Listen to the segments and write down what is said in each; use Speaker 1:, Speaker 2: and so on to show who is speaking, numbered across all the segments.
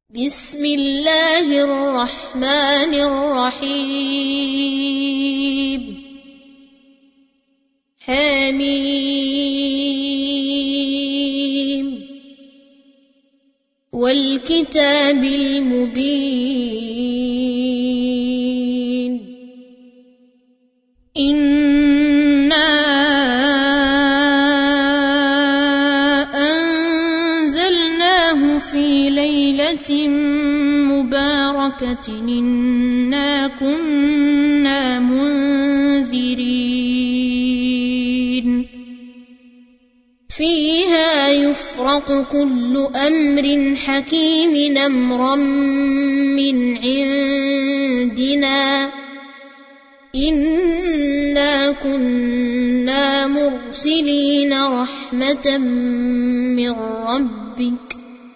Speaker 1: بسم الله الرحمن الرحيم حميم والكتاب المبين إنا أنزلناه في ليلة مباركة إنا كنا منذرين فيها يفرق كل أمر حكيم أمرا من عندنا إنا كنا مرسلين رحمة من ربك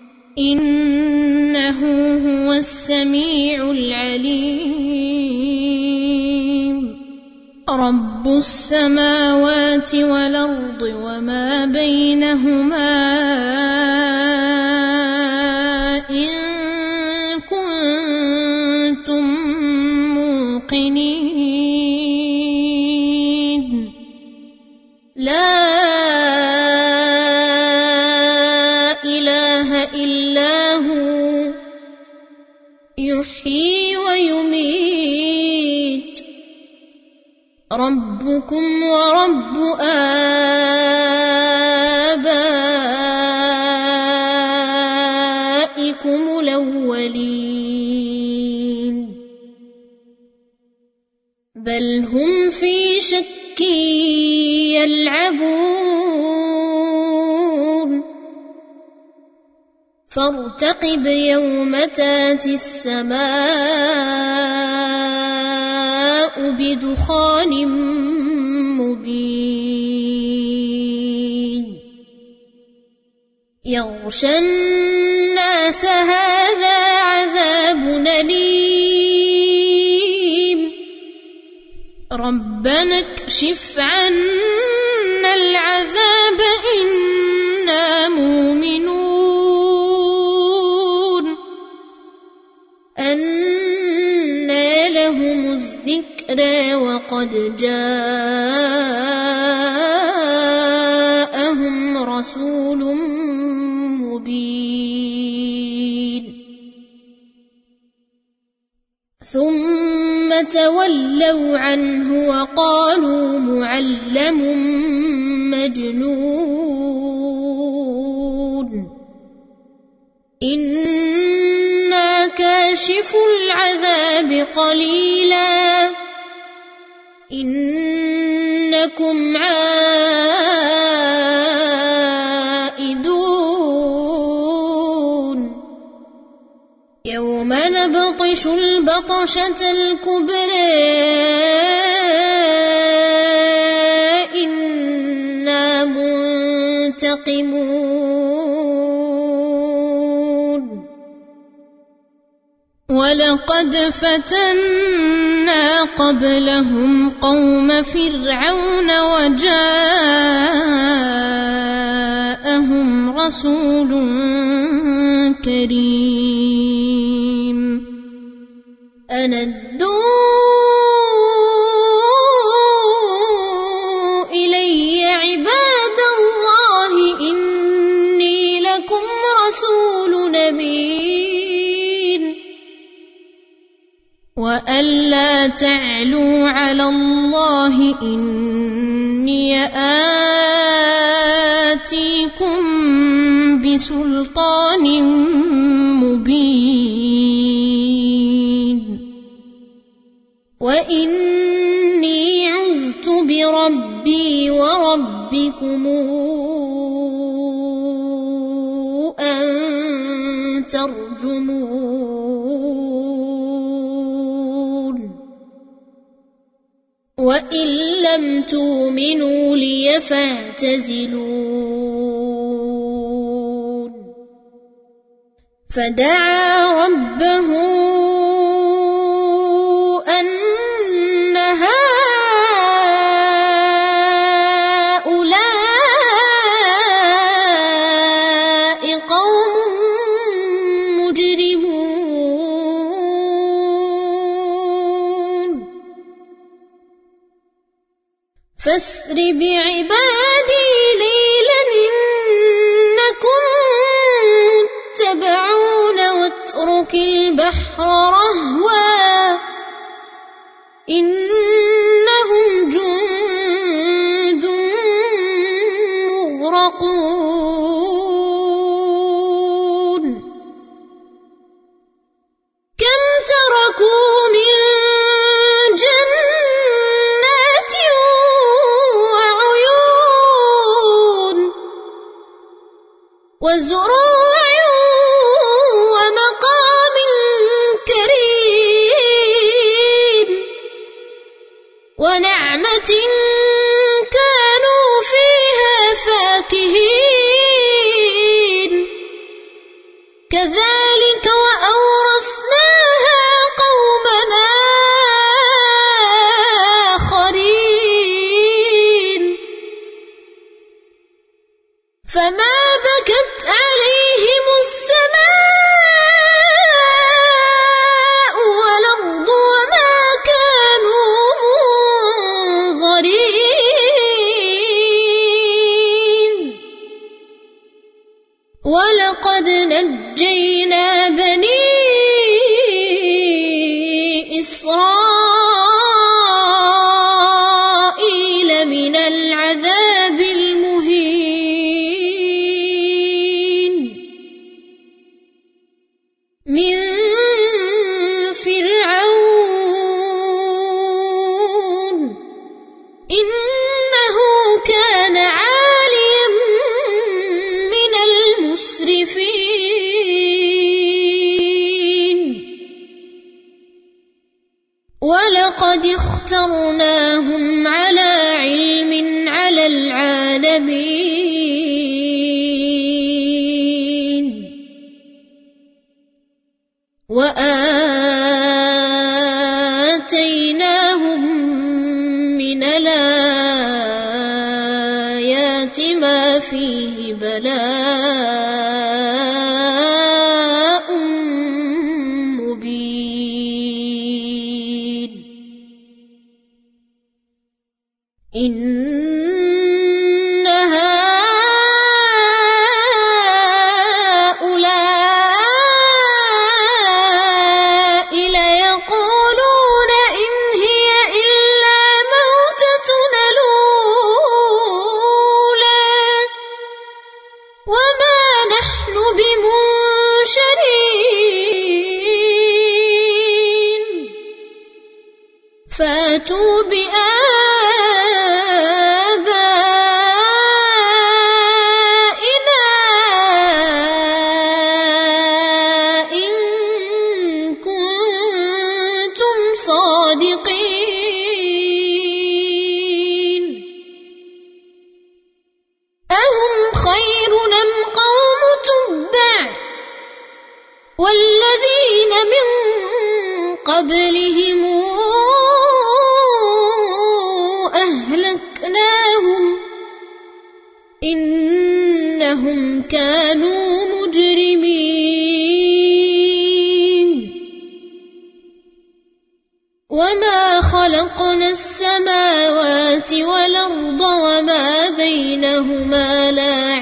Speaker 1: إنه هو السميع العليم رب السماوات والأرض وما بينهما إن كنتم موقنين لا إله إلا هو يحيي ويميت ربكم ورب آبائكم الأولين بل هم في شك يلعبون فارتقب يوم تاتي السماء بدخان مبين يغشى الناس هذا عذاب أليم ربنا اكشف عنا العذاب إنا مؤمنون أنى لهم الذكرى وقد جاءهم رسول مبين ثم تولوا عنه وقالوا معلم مجنون إنا كاشف العذاب قليلا إنكم عائدون يوم نبطش البطشة الكبرى إنا منتقمون ولقد فتنا قبلهم قوم فرعون وجاءهم رسول كريم أن ادوا إلي عباد الله إني لكم رسول أمين وألا تعلوا على الله إني آتيكم بسلطان مبين وإني عذت بربي وربكم أن ترجمون وإن لم تؤمنوا لي فاعتزلون فدعا ربه أن هؤلاء قوم مجرمون فاسر بعبادي ليلا إنكم متبعون واترك البحر رهوا إنهم جند مغرقون كم تركوا من جنات وعيون وزروع ومقام كريم ونعمة كانوا فيها فاكهين كذلك وأورثناها قومنا آخرين فما بكت عليهم السماء والأرض وما كانوا منظرين ولقد نجينا بني إسرائيل من العذاب المهين من فرعون إنه كان عاليا من المسرفين ولقد اخترناهم على علم على العالمين وآتيناهم من الآيات ما فيه بلاء مبين إن هؤلاء ليقولون إن هي إلا موتتنا الأولى وما نحن بمنشرين فاتوا بآبائنا إن كنتم صادقين أهم خير أم قوم تبع والذين من قبلهم أهلكناهم إنهم كانوا مجرمين وما خلقنا السماوات والأرض وما بينهما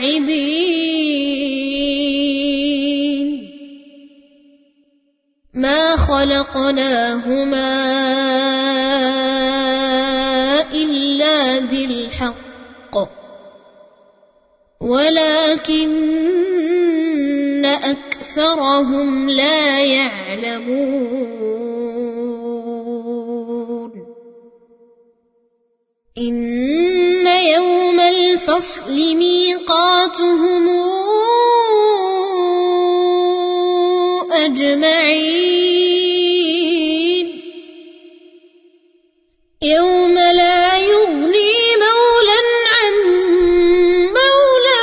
Speaker 1: لاعبين ما خلقناهما إلا بالحق ولكن أكثرهم لا يعلمون إن يوم الفصل ميقاتهم أجمعين يوم لا يغني مولا عن مولا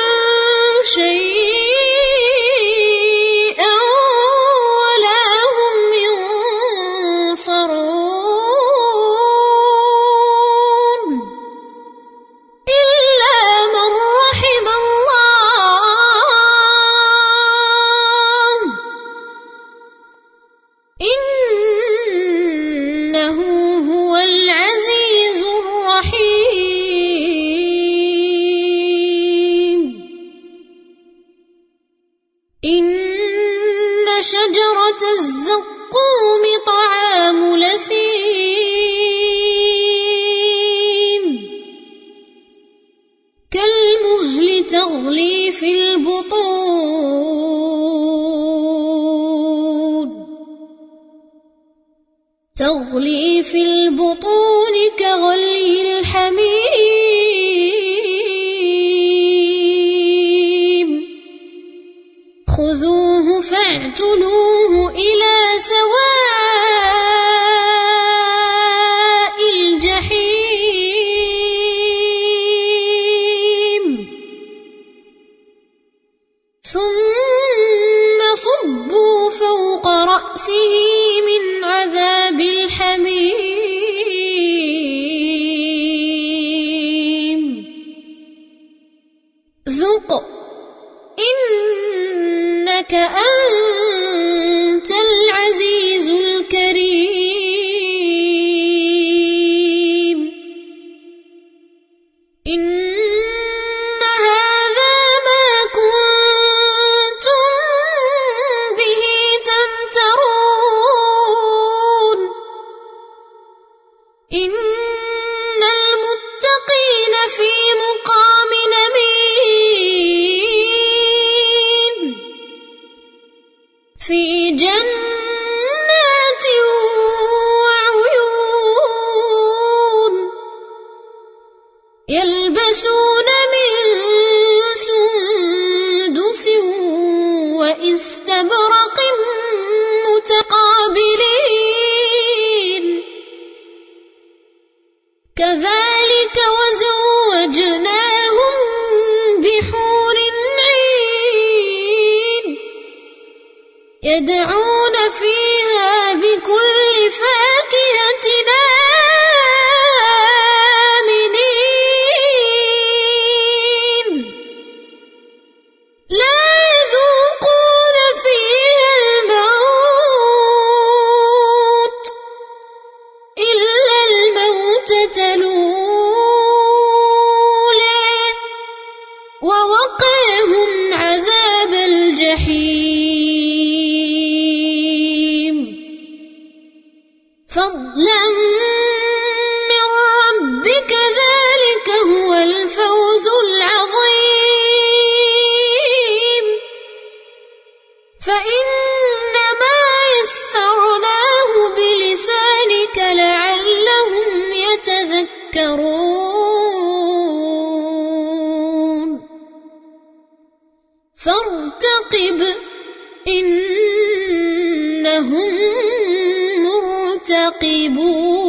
Speaker 1: شيئا ولا هم ينصرون إلا من رحم الله شجرة الزقوم طعام لثيم كالمهل تغلي في البطون كغلي الحميم خذوه فاعتلوه إلى سواء الجحيم ثم صبوا فوق رأسه من عذاب الحميم ذق إنك أنت العزيز الكريم إن هذا ما كنتم به تمترون إن المتقين في مقام أمين في جنات وعيون يلبسون من سندس وإستبرق متقابلين كذلك وزوجناهم بحور عين يدعون فيها بكل فاكهة آمنين لا يذوقون فيها الموت إلا الموتة الأولى ووقاهم عذاب الجحيم فضلا من ربك ذلك هو الفوز العظيم فإنما يسرناه بلسانك لعلهم يتذكرون فارتقب إنهم مرتقبون